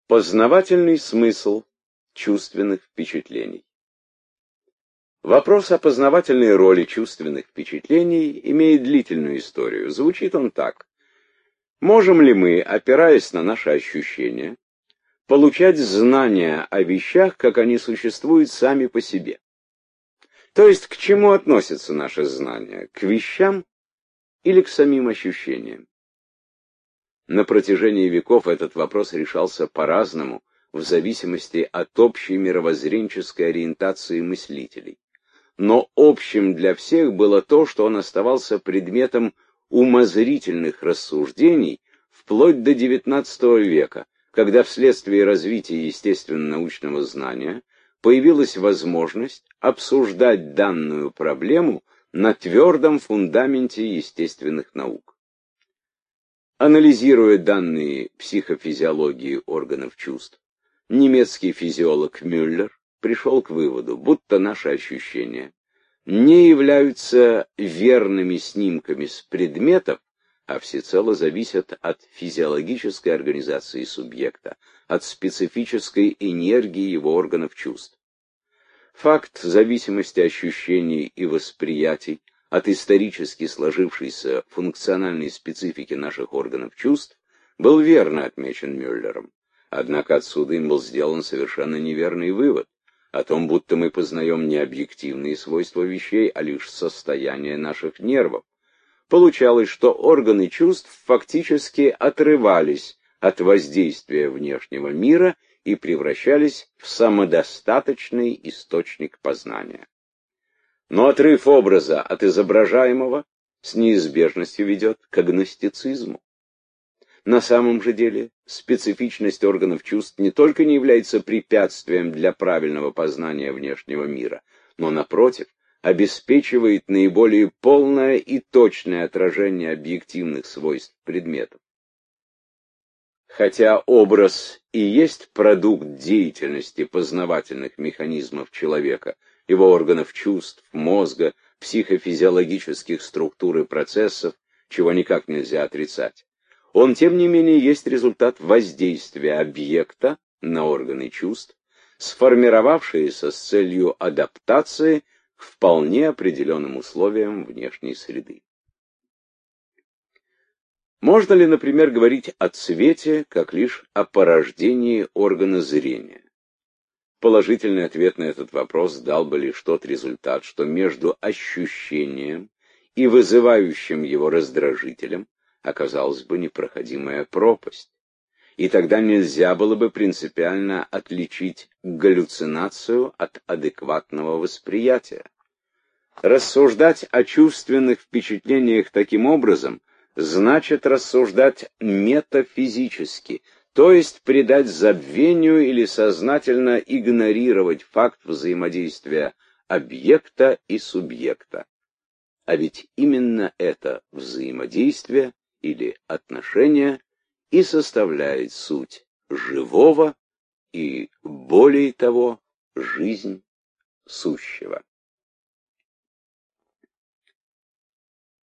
Познавательный смысл чувственных впечатлений. Вопрос о познавательной роли чувственных впечатлений имеет длительную историю. Звучит он так. Можем ли мы, опираясь на наши ощущения, получать знания о вещах, как они существуют сами по себе? То есть, к чему относятся наши знания? К вещам или к самим ощущениям? На протяжении веков этот вопрос решался по-разному, в зависимости от общей мировоззренческой ориентации мыслителей. Но общим для всех было то, что он оставался предметом умозрительных рассуждений вплоть до XIX века, когда вследствие развития естественно-научного знания появилась возможность обсуждать данную проблему на твердом фундаменте естественных наук. Анализируя данные психофизиологии органов чувств, немецкий физиолог Мюллер пришел к выводу, будто наши ощущения не являются верными снимками с предметов, а всецело зависят от физиологической организации субъекта, от специфической энергии его органов чувств. Факт зависимости ощущений и восприятий от исторически сложившейся функциональной специфики наших органов чувств был верно отмечен Мюллером. Однако отсюда им был сделан совершенно неверный вывод о том, будто мы познаем не объективные свойства вещей, а лишь состояние наших нервов. Получалось, что органы чувств фактически отрывались от воздействия внешнего мира и превращались в самодостаточный источник познания. Но отрыв образа от изображаемого с неизбежностью ведет к агностицизму. На самом же деле специфичность органов чувств не только не является препятствием для правильного познания внешнего мира, но, напротив, обеспечивает наиболее полное и точное отражение объективных свойств предметов. Хотя образ и есть продукт деятельности познавательных механизмов человека, его органов чувств, мозга, психофизиологических структур и процессов, чего никак нельзя отрицать, он, тем не менее, есть результат воздействия объекта на органы чувств, сформировавшиеся с целью адаптации к вполне определенным условиям внешней среды. Можно ли, например, говорить о цвете как лишь о порождении органа зрения? Положительный ответ на этот вопрос дал бы лишь тот результат, что между ощущением и вызывающим его раздражителем оказалась бы непроходимая пропасть, и тогда нельзя было бы принципиально отличить галлюцинацию от адекватного восприятия. Рассуждать о чувственных впечатлениях таким образом значит рассуждать метафизически, то есть придать забвению или сознательно игнорировать факт взаимодействия объекта и субъекта. А ведь именно это взаимодействие или отношение и составляет суть живого и, более того, жизнь сущего.